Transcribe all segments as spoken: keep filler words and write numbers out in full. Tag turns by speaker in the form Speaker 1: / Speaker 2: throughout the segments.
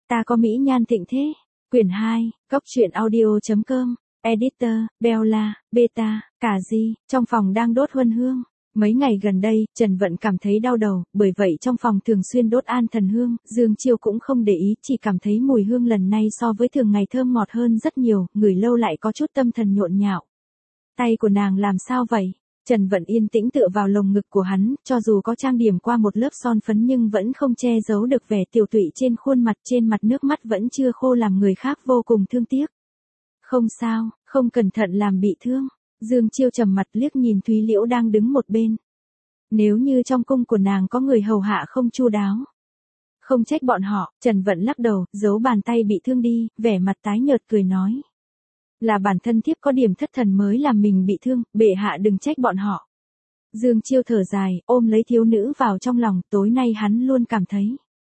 Speaker 1: Ta có mỹ nhan thịnh thế. Quyển hai, Góc truyện audio chấm com, Editor, Bella, Beta, cả gì, trong phòng đang đốt huân hương. Mấy ngày gần đây, Trần Vận cảm thấy đau đầu, bởi vậy trong phòng thường xuyên đốt an thần hương, Dương Chiêu cũng không để ý, chỉ cảm thấy mùi hương lần này so với thường ngày thơm ngọt hơn rất nhiều, ngửi lâu lại có chút tâm thần nhộn nhạo. Tay của nàng làm sao vậy? Trần Vận yên tĩnh tựa vào lồng ngực của hắn, cho dù có trang điểm qua một lớp son phấn nhưng vẫn không che giấu được vẻ tiều tụy trên khuôn mặt, trên mặt nước mắt vẫn chưa khô làm người khác vô cùng thương tiếc. Không sao, không cẩn thận làm bị thương. Dương Chiêu trầm mặt liếc nhìn Thúy Liễu đang đứng một bên. Nếu như trong cung của nàng có người hầu hạ không chu đáo. Không trách bọn họ, Trần Vận lắc đầu, giấu bàn tay bị thương đi, vẻ mặt tái nhợt cười nói. Là bản thân thiếp có điểm thất thần mới làm mình bị thương, bệ hạ đừng trách bọn họ. Dương Chiêu thở dài, ôm lấy thiếu nữ vào trong lòng, tối nay hắn luôn cảm thấy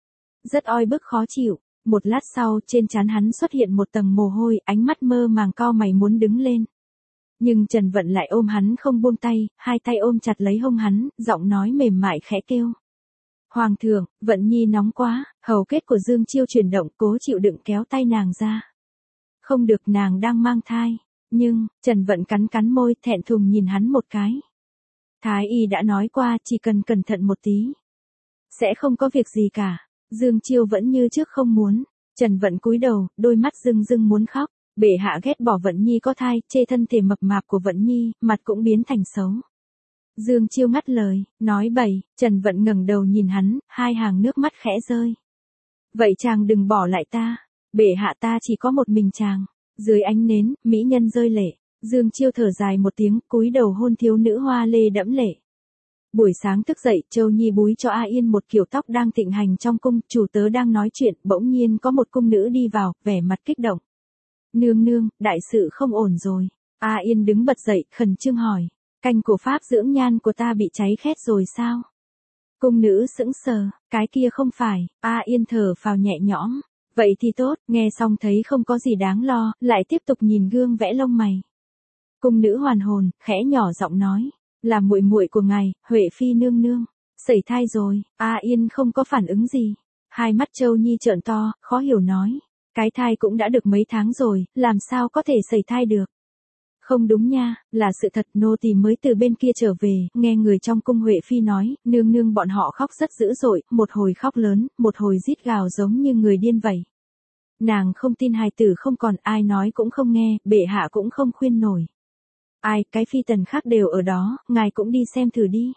Speaker 1: rất oi bức khó chịu. Một lát sau, trên trán hắn xuất hiện một tầng mồ hôi, ánh mắt mơ màng cau mày muốn đứng lên. Nhưng Trần Vận lại ôm hắn không buông tay, hai tay ôm chặt lấy hông hắn, giọng nói mềm mại khẽ kêu. Hoàng thượng, Vận Nhi nóng quá, hầu kết của Dương Chiêu chuyển động, cố chịu đựng kéo tay nàng ra. Không được, nàng đang mang thai. Nhưng, Trần Vận cắn cắn môi, thẹn thùng nhìn hắn một cái. Thái y đã nói qua, chỉ cần cẩn thận một tí. Sẽ không có việc gì cả. Dương Chiêu vẫn như trước không muốn. Trần Vận cúi đầu, đôi mắt rưng rưng muốn khóc. Bệ hạ ghét bỏ Vận Nhi có thai, chê thân thể mập mạp của Vận Nhi, mặt cũng biến thành xấu. Dương Chiêu ngắt lời, nói bậy. Trần Vận ngẩng đầu nhìn hắn, hai hàng nước mắt khẽ rơi. Vậy chàng đừng bỏ lại ta. Bệ hạ ta chỉ có một mình chàng. Dưới ánh nến, mỹ nhân rơi lệ. Dương Chiêu thở dài một tiếng, cúi đầu hôn thiếu nữ hoa lê đẫm lệ. Buổi sáng thức dậy, Châu Nhi búi cho A Yên một kiểu tóc đang thịnh hành trong cung, chủ tớ đang nói chuyện, bỗng nhiên có một cung nữ đi vào, vẻ mặt kích động. Nương nương, đại sự không ổn rồi. A Yên đứng bật dậy, khẩn trương hỏi. Canh của pháp dưỡng nhan của ta bị cháy khét rồi sao? Cung nữ sững sờ, cái kia không phải. A Yên thở phào nhẹ nhõm. Vậy thì tốt, nghe xong thấy không có gì đáng lo, lại tiếp tục nhìn gương vẽ lông mày. Cung nữ hoàn hồn, khẽ nhỏ giọng nói, là muội muội của ngài, Huệ phi nương nương, sẩy thai rồi. A Yên không có phản ứng gì, hai mắt Châu Nhi trợn to, khó hiểu nói, cái thai cũng đã được mấy tháng rồi, làm sao có thể sẩy thai được? Không đúng nha, là sự thật, nô tỳ mới từ bên kia trở về, nghe người trong cung Huệ phi nói, nương nương bọn họ khóc rất dữ dội, một hồi khóc lớn, một hồi rít gào giống như người điên vậy. Nàng không tin hài tử không còn, ai nói cũng không nghe, bệ hạ cũng không khuyên nổi. Ai, cái phi tần khác đều ở đó, ngài cũng đi xem thử đi.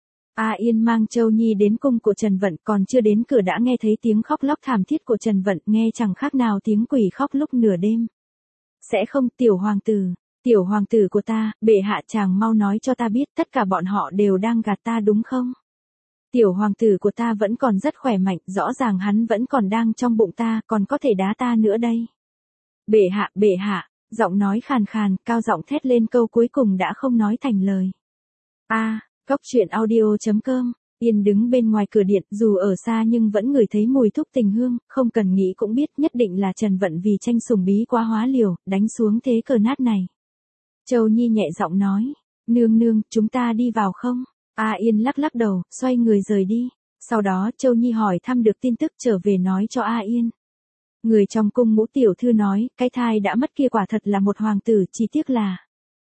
Speaker 1: A Yên mang Châu Nhi đến cung của Trần Vận, còn chưa đến cửa đã nghe thấy tiếng khóc lóc thảm thiết của Trần Vận, nghe chẳng khác nào tiếng quỷ khóc lúc nửa đêm. Sẽ không, tiểu hoàng tử. Tiểu hoàng tử của ta, bệ hạ chàng mau nói cho ta biết tất cả bọn họ đều đang gạt ta đúng không? Tiểu hoàng tử của ta vẫn còn rất khỏe mạnh, rõ ràng hắn vẫn còn đang trong bụng ta, còn có thể đá ta nữa đây. Bệ hạ, bệ hạ, giọng nói khàn khàn, cao giọng thét lên câu cuối cùng đã không nói thành lời. A, à, Góc truyện audio chấm com, Yên đứng bên ngoài cửa điện, dù ở xa nhưng vẫn ngửi thấy mùi thúc tình hương, không cần nghĩ cũng biết nhất định là Trần Vận vì tranh sủng bí quá hóa liều, đánh xuống thế cờ nát này. Châu Nhi nhẹ giọng nói, nương nương, chúng ta đi vào không? A Yên lắc lắc đầu, xoay người rời đi. Sau đó Châu Nhi hỏi thăm được tin tức trở về nói cho A Yên. Người trong cung Ngũ tiểu thư nói, cái thai đã mất kia quả thật là một hoàng tử, chỉ tiếc là.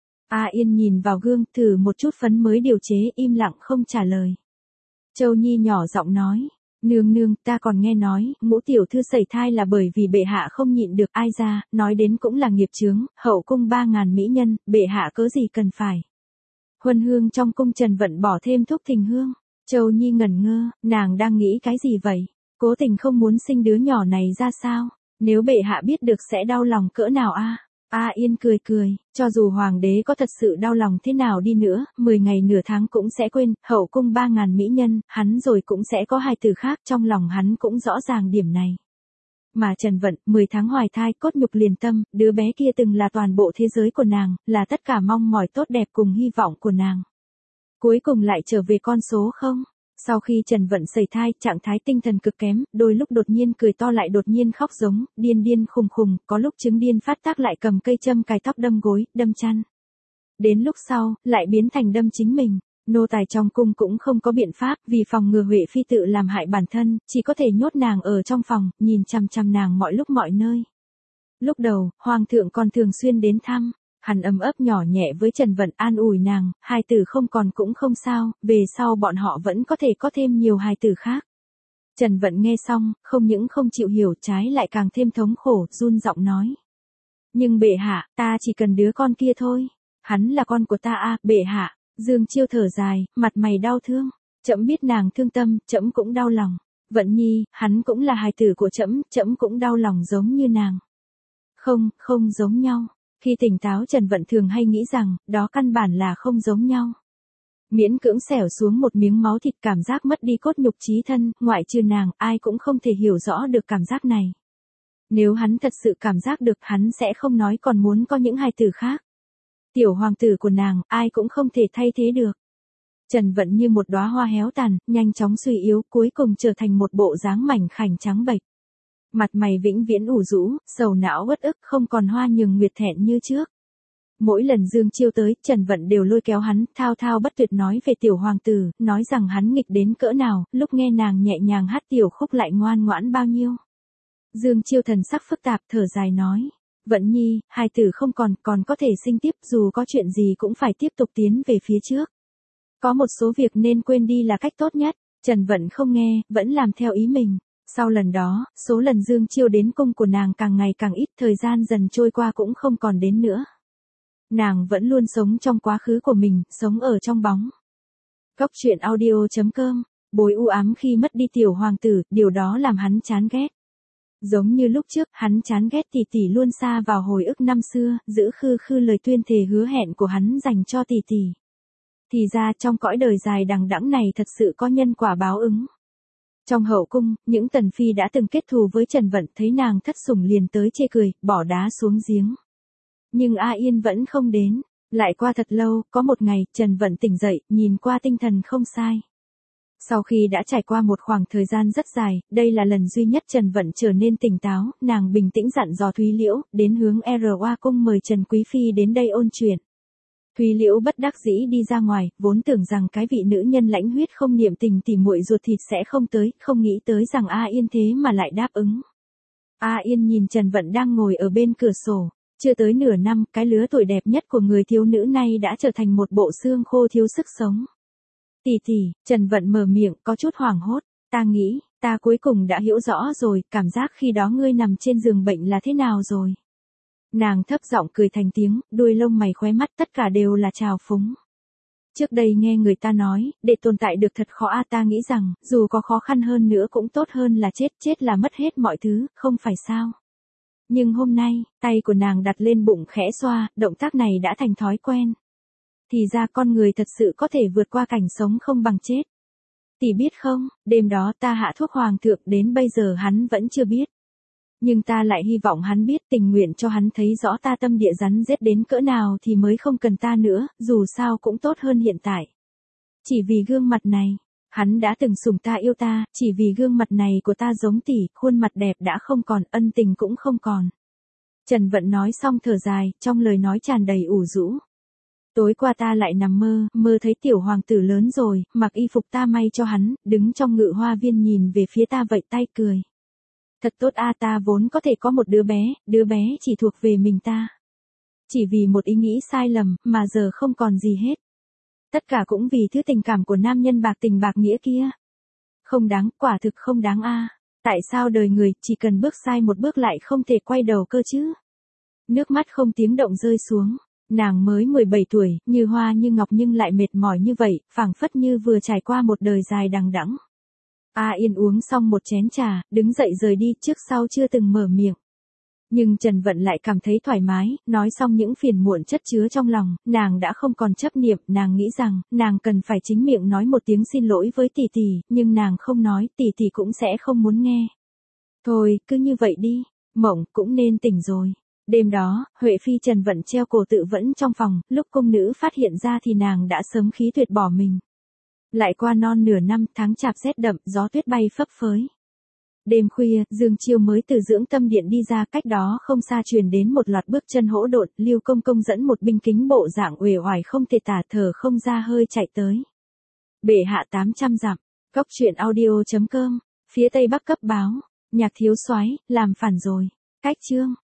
Speaker 1: A Yên nhìn vào gương, thử một chút phấn mới điều chế, im lặng không trả lời. Châu Nhi nhỏ giọng nói, nương nương, ta còn nghe nói, Ngũ tiểu thư sẩy thai là bởi vì bệ hạ không nhịn được, ai ra, nói đến cũng là nghiệp chướng, hậu cung ba ngàn mỹ nhân, bệ hạ cớ gì cần phải. Huân hương trong cung Trần Vận bỏ thêm thuốc thình hương. Châu Nhi ngẩn ngơ, nàng đang nghĩ cái gì vậy? Cố tình không muốn sinh đứa nhỏ này ra sao? Nếu bệ hạ biết được sẽ đau lòng cỡ nào a? A Yên cười cười, cho dù hoàng đế có thật sự đau lòng thế nào đi nữa, mười ngày nửa tháng cũng sẽ quên, hậu cung ba ngàn mỹ nhân, hắn rồi cũng sẽ có hài tử khác, trong lòng hắn cũng rõ ràng điểm này. Mà Trần Vận, mười tháng hoài thai, cốt nhục liền tâm, đứa bé kia từng là toàn bộ thế giới của nàng, là tất cả mong mỏi tốt đẹp cùng hy vọng của nàng. Cuối cùng lại trở về con số không? Sau khi Trần Vận sẩy thai, trạng thái tinh thần cực kém, đôi lúc đột nhiên cười to lại đột nhiên khóc giống, điên điên khùng khùng, có lúc chứng điên phát tác lại cầm cây châm cài tóc đâm gối, đâm chăn. Đến lúc sau, lại biến thành đâm chính mình. Nô tài trong cung cũng không có biện pháp, vì phòng ngừa Huệ Phi tự làm hại bản thân, chỉ có thể nhốt nàng ở trong phòng, nhìn chằm chằm nàng mọi lúc mọi nơi. Lúc đầu, Hoàng thượng còn thường xuyên đến thăm, hắn ấm ấp nhỏ nhẹ với Trần Vận an ủi nàng, hài tử không còn cũng không sao, về sau bọn họ vẫn có thể có thêm nhiều hài tử khác. Trần Vận nghe xong, không những không chịu hiểu trái lại càng thêm thống khổ, run giọng nói. Nhưng bệ hạ, ta chỉ cần đứa con kia thôi. Hắn là con của ta à, bệ hạ. Dương Chiêu thở dài, mặt mày đau thương. Trẫm biết nàng thương tâm, trẫm cũng đau lòng. Vận Nhi, hắn cũng là hài tử của trẫm, trẫm cũng đau lòng giống như nàng. Không, không giống nhau. Khi tỉnh táo Trần Vận thường hay nghĩ rằng, đó căn bản là không giống nhau. Miễn cưỡng xẻo xuống một miếng máu thịt, cảm giác mất đi cốt nhục chí thân, ngoại trừ nàng, ai cũng không thể hiểu rõ được cảm giác này. Nếu hắn thật sự cảm giác được, hắn sẽ không nói còn muốn có những hài tử khác. Tiểu hoàng tử của nàng, ai cũng không thể thay thế được. Trần Vận như một đóa hoa héo tàn, nhanh chóng suy yếu, cuối cùng trở thành một bộ dáng mảnh khảnh trắng bệch. Mặt mày vĩnh viễn ủ rũ, sầu não uất ức, không còn hoa nhường nguyệt thẹn như trước. Mỗi lần Dương Chiêu tới, Trần Vận đều lôi kéo hắn, thao thao bất tuyệt nói về tiểu hoàng tử, nói rằng hắn nghịch đến cỡ nào, lúc nghe nàng nhẹ nhàng hát tiểu khúc lại ngoan ngoãn bao nhiêu. Dương Chiêu thần sắc phức tạp, thở dài nói. Vận Nhi, hài tử không còn, còn có thể sinh tiếp, dù có chuyện gì cũng phải tiếp tục tiến về phía trước. Có một số việc nên quên đi là cách tốt nhất. Trần Vận không nghe, vẫn làm theo ý mình. Sau lần đó, số lần Dương Chiêu đến cung của nàng càng ngày càng ít, thời gian dần trôi qua cũng không còn đến nữa. Nàng vẫn luôn sống trong quá khứ của mình, sống ở trong bóng. Góc truyện audio chấm com, bối u ám khi mất đi tiểu hoàng tử, điều đó làm hắn chán ghét. Giống như lúc trước, hắn chán ghét tỷ tỷ luôn xa vào hồi ức năm xưa, giữ khư khư lời tuyên thề hứa hẹn của hắn dành cho tỷ tỷ. Thì ra trong cõi đời dài đằng đẵng này thật sự có nhân quả báo ứng. Trong hậu cung, những tần phi đã từng kết thù với Trần Vận, thấy nàng thất sủng liền tới chê cười, bỏ đá xuống giếng. Nhưng A Yên vẫn không đến. Lại qua thật lâu, có một ngày, Trần Vận tỉnh dậy, nhìn qua tinh thần không sai. Sau khi đã trải qua một khoảng thời gian rất dài, đây là lần duy nhất Trần Vận trở nên tỉnh táo, nàng bình tĩnh dặn dò Thúy Liễu, đến hướng R O A cung mời Trần Quý Phi đến đây ôn chuyện. Thúy Liễu bất đắc dĩ đi ra ngoài, vốn tưởng rằng cái vị nữ nhân lãnh huyết không niệm tình tỉ muội ruột thịt sẽ không tới, không nghĩ tới rằng A Yên thế mà lại đáp ứng. A Yên nhìn Trần Vận đang ngồi ở bên cửa sổ. Chưa tới nửa năm, cái lứa tuổi đẹp nhất của người thiếu nữ này đã trở thành một bộ xương khô thiếu sức sống. Tỷ tỷ, Trần Vận mở miệng, có chút hoảng hốt. Ta nghĩ, ta cuối cùng đã hiểu rõ rồi, cảm giác khi đó ngươi nằm trên giường bệnh là thế nào rồi. Nàng thấp giọng cười thành tiếng, đuôi lông mày khóe mắt tất cả đều là trào phúng. Trước đây nghe người ta nói, để tồn tại được thật khó a, ta nghĩ rằng, dù có khó khăn hơn nữa cũng tốt hơn là chết, chết là mất hết mọi thứ, không phải sao. Nhưng hôm nay, tay của nàng đặt lên bụng khẽ xoa, động tác này đã thành thói quen. Thì ra con người thật sự có thể vượt qua cảnh sống không bằng chết. Tỷ biết không, đêm đó ta hạ thuốc hoàng thượng đến bây giờ hắn vẫn chưa biết. Nhưng ta lại hy vọng hắn biết, tình nguyện cho hắn thấy rõ ta tâm địa rắn rết đến cỡ nào thì mới không cần ta nữa, dù sao cũng tốt hơn hiện tại. Chỉ vì gương mặt này, hắn đã từng sủng ta yêu ta, chỉ vì gương mặt này của ta giống tỷ, khuôn mặt đẹp đã không còn, ân tình cũng không còn. Trần Vận nói xong thở dài, trong lời nói tràn đầy ủ rũ. Tối qua ta lại nằm mơ, mơ thấy tiểu hoàng tử lớn rồi, mặc y phục ta may cho hắn, đứng trong ngự hoa viên nhìn về phía ta vẫy tay cười. Thật tốt a, ta vốn có thể có một đứa bé, đứa bé chỉ thuộc về mình ta. Chỉ vì một ý nghĩ sai lầm, mà giờ không còn gì hết. Tất cả cũng vì thứ tình cảm của nam nhân bạc tình bạc nghĩa kia. Không đáng, quả thực không đáng a. Tại sao đời người, chỉ cần bước sai một bước lại không thể quay đầu cơ chứ? Nước mắt không tiếng động rơi xuống. Nàng mới mười bảy tuổi, như hoa như ngọc nhưng lại mệt mỏi như vậy, phảng phất như vừa trải qua một đời dài đằng đẵng. A Yên uống xong một chén trà, đứng dậy rời đi, trước sau chưa từng mở miệng. Nhưng Trần Vận lại cảm thấy thoải mái, nói xong những phiền muộn chất chứa trong lòng, nàng đã không còn chấp niệm, nàng nghĩ rằng, nàng cần phải chính miệng nói một tiếng xin lỗi với tỷ tỷ, nhưng nàng không nói, tỷ tỷ cũng sẽ không muốn nghe. Thôi, cứ như vậy đi, mộng cũng nên tỉnh rồi. Đêm đó, Huệ Phi Trần Vận treo cổ tự vẫn trong phòng, lúc cung nữ phát hiện ra thì nàng đã sớm khí tuyệt bỏ mình. Lại qua non nửa năm, tháng chạp rét đậm, gió tuyết bay phấp phới. Đêm khuya, Dương Chiêu mới từ dưỡng tâm điện đi ra, cách đó không xa truyền đến một loạt bước chân hỗn độn, Lưu Công Công dẫn một binh kính bộ dạng uể oải không thể tả, thở không ra hơi chạy tới. Bệ hạ tám trăm dặm. Cốc truyện audio chấm com. Phía Tây Bắc cấp báo. Nhạc thiếu soái làm phản rồi. Cách chương.